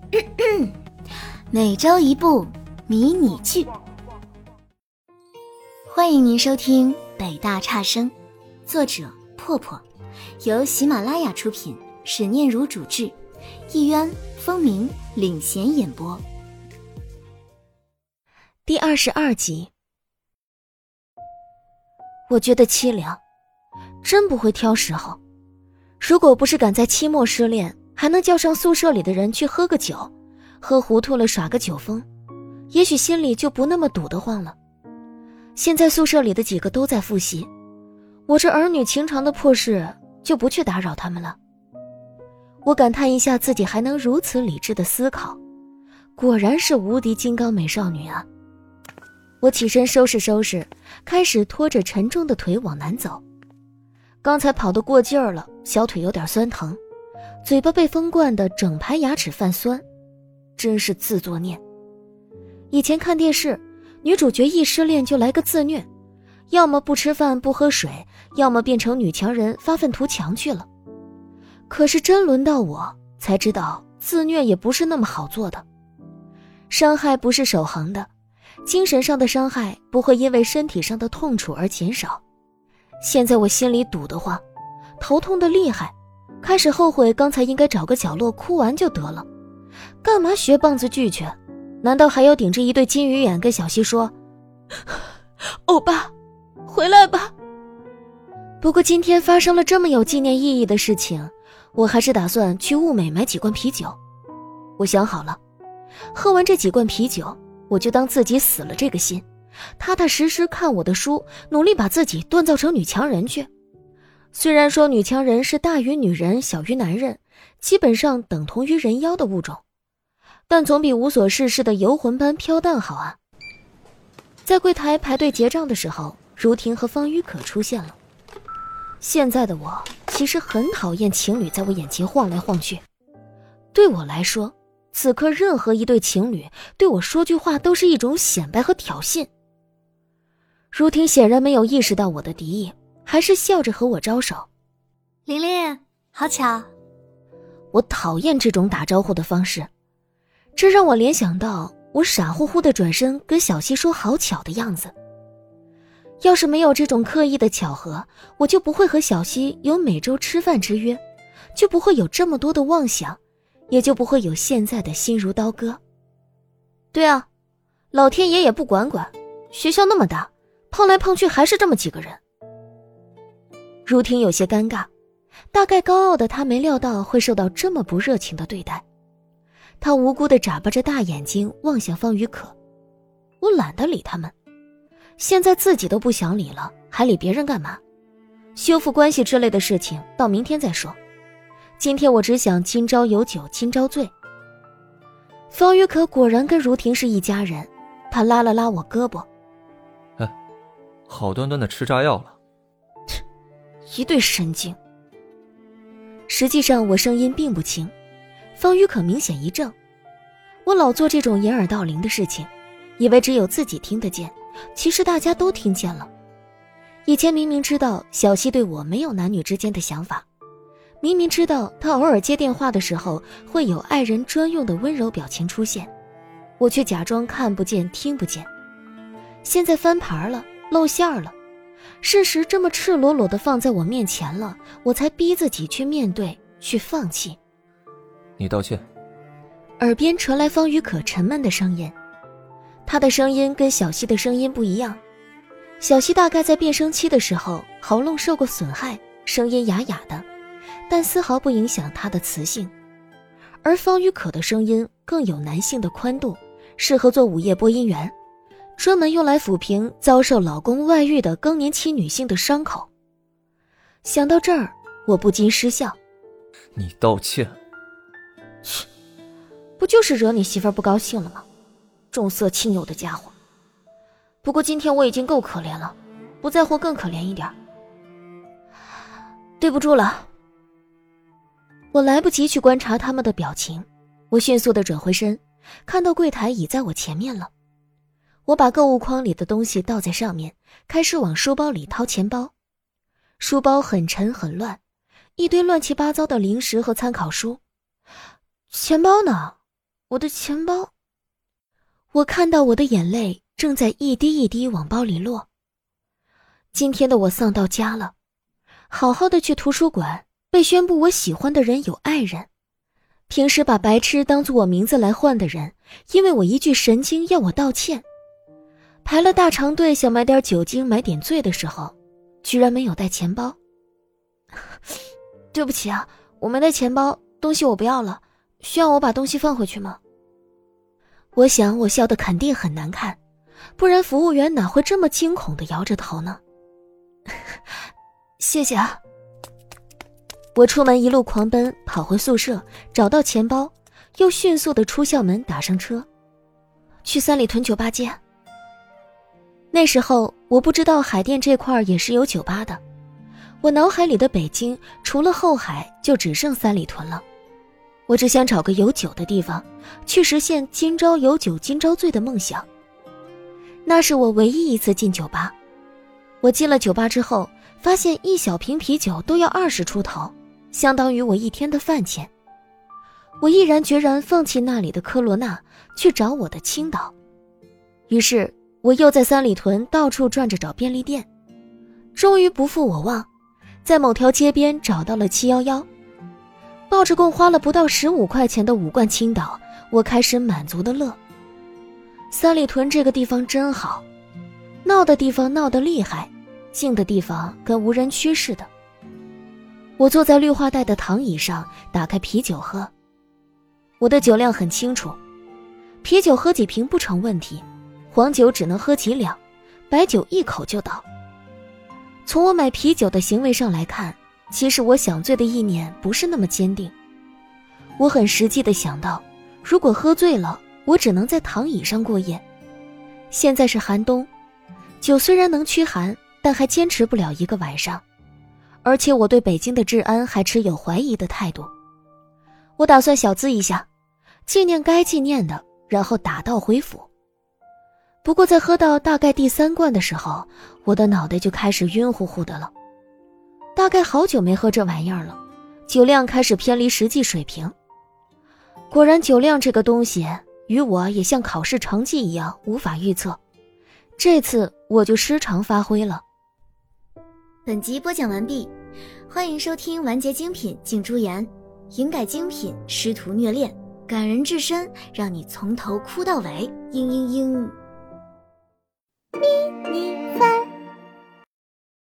每周一部迷你剧，欢迎您收听北大差生，作者破破，由喜马拉雅出品，沈念如主制，一渊、风鸣领衔演播。第22集。我觉得凄凉，真不会挑时候。如果不是赶在期末失恋，还能叫上宿舍里的人去喝个酒，喝糊涂了耍个酒疯，也许心里就不那么堵得慌了。现在宿舍里的几个都在复习，我这儿女情长的破事就不去打扰他们了。我感叹一下自己还能如此理智的思考，果然是无敌金刚美少女啊。我起身收拾收拾，开始拖着沉重的腿往南走。刚才跑得过劲儿了，小腿有点酸疼，嘴巴被风灌得整排牙齿泛酸，真是自作孽。以前看电视，女主角一失恋就来个自虐，要么不吃饭不喝水，要么变成女强人发愤图强去了。可是真轮到我，才知道自虐也不是那么好做的。伤害不是守恒的，精神上的伤害不会因为身体上的痛楚而减少。现在我心里堵得慌，头痛得厉害，开始后悔刚才应该找个角落哭完就得了，干嘛学棒子剧去？难道还要顶着一对金鱼眼跟小西说欧巴回来吧？不过今天发生了这么有纪念意义的事情，我还是打算去物美买几罐啤酒。我想好了，喝完这几罐啤酒，我就当自己死了这个心，踏踏实实看我的书，努力把自己锻造成女强人去。虽然说女强人是大于女人小于男人，基本上等同于人妖的物种，但总比无所事事的游魂般飘荡好啊。在柜台排队结账的时候，如婷和方玉可出现了。现在的我其实很讨厌情侣在我眼前晃来晃去，对我来说，此刻任何一对情侣对我说句话都是一种显摆和挑衅。如婷显然没有意识到我的敌意，还是笑着和我招手。 琳琳，好巧。 我讨厌这种打招呼的方式，这让我联想到我傻乎乎的转身跟小西说好巧的样子。要是没有这种刻意的巧合，我就不会和小西有每周吃饭之约，就不会有这么多的妄想，也就不会有现在的心如刀割。对啊，老天爷也不管管，学校那么大，碰来碰去还是这么几个人。如婷有些尴尬，大概高傲的她没料到会受到这么不热情的对待。她无辜地眨巴着大眼睛望向方宇可，我懒得理他们，现在自己都不想理了，还理别人干嘛？修复关系之类的事情到明天再说，今天我只想今朝有酒今朝醉。方宇可果然跟如婷是一家人，他拉了拉我胳膊， 好端端的吃炸药了， 一对神经。实际上我声音并不轻，方宇可明显一怔。我老做这种掩耳盗铃的事情，以为只有自己听得见，其实大家都听见了。以前明明知道小西对我没有男女之间的想法，明明知道他偶尔接电话的时候会有爱人专用的温柔表情出现，我却假装看不见听不见。现在翻盘了，露馅了，事实这么赤裸裸地放在我面前了，我才逼自己去面对，去放弃。 你道歉。 耳边传来方宇可沉闷的声音，他的声音跟小西的声音不一样。小西大概在变声期的时候喉咙受过损害，声音哑哑的，但丝毫不影响他的磁性。而方宇可的声音更有男性的宽度，适合做午夜播音员，专门用来抚平遭受老公外遇的更年期女性的伤口。想到这儿，我不禁失笑。 你道歉？ 切，不就是惹你媳妇儿不高兴了吗？重色轻友的家伙。不过今天我已经够可怜了，不在乎更可怜一点。对不住了。我来不及去观察他们的表情，我迅速地转回身，看到柜台已在我前面了。我把购物筐里的东西倒在上面，开始往书包里掏钱包。书包很沉很乱，一堆乱七八糟的零食和参考书。钱包呢？ 我的钱包。我看到我的眼泪正在一滴一滴往包里落。今天的我丧到家了，好好的去图书馆，被宣布我喜欢的人有爱人。平时把白痴当作我名字来唤的人，因为我一句神经要我道歉。排了大长队想买点酒精买点醉的时候，居然没有带钱包。对不起啊，我没带钱包，东西我不要了，需要我把东西放回去吗？我想我笑得肯定很难看，不然服务员哪会这么惊恐地摇着头呢？谢谢啊。我出门一路狂奔，跑回宿舍，找到钱包，又迅速地出校门，打上车，去三里屯酒吧街。那时候我不知道海淀这块也是有酒吧的，我脑海里的北京除了后海就只剩三里屯了。我只想找个有酒的地方，去实现今朝有酒今朝醉的梦想。那是我唯一一次进酒吧。我进了酒吧之后，发现一小瓶啤酒都要20出头，相当于我一天的饭钱。我毅然决然放弃那里的科罗娜，去找我的青岛。于是我又在三里屯到处转着找便利店，终于不负我望，在某条街边找到了711。抱着共花了不到15块钱的5罐青岛，我开始满足的乐。三里屯这个地方真好，闹的地方闹得厉害，静的地方跟无人区似的。我坐在绿化带的躺椅上，打开啤酒喝。我的酒量很清楚，啤酒喝几瓶不成问题，黄酒只能喝几两，白酒一口就倒。从我买啤酒的行为上来看，其实我想醉的意念不是那么坚定。我很实际地想到，如果喝醉了，我只能在躺椅上过夜。现在是寒冬，酒虽然能驱寒，但还坚持不了1个晚上。而且我对北京的治安还持有怀疑的态度。我打算小资一下，纪念该纪念的，然后打道回府。不过在喝到大概第3罐的时候，我的脑袋就开始晕乎乎的了。大概好久没喝这玩意儿了，酒量开始偏离实际水平。果然酒量这个东西，与我也像考试成绩一样无法预测。这次我就失常发挥了。 本集播讲完毕，欢迎收听完结精品净珠言，营改精品师徒虐恋，感人至深，让你从头哭到尾，嘤嘤嘤。咪咪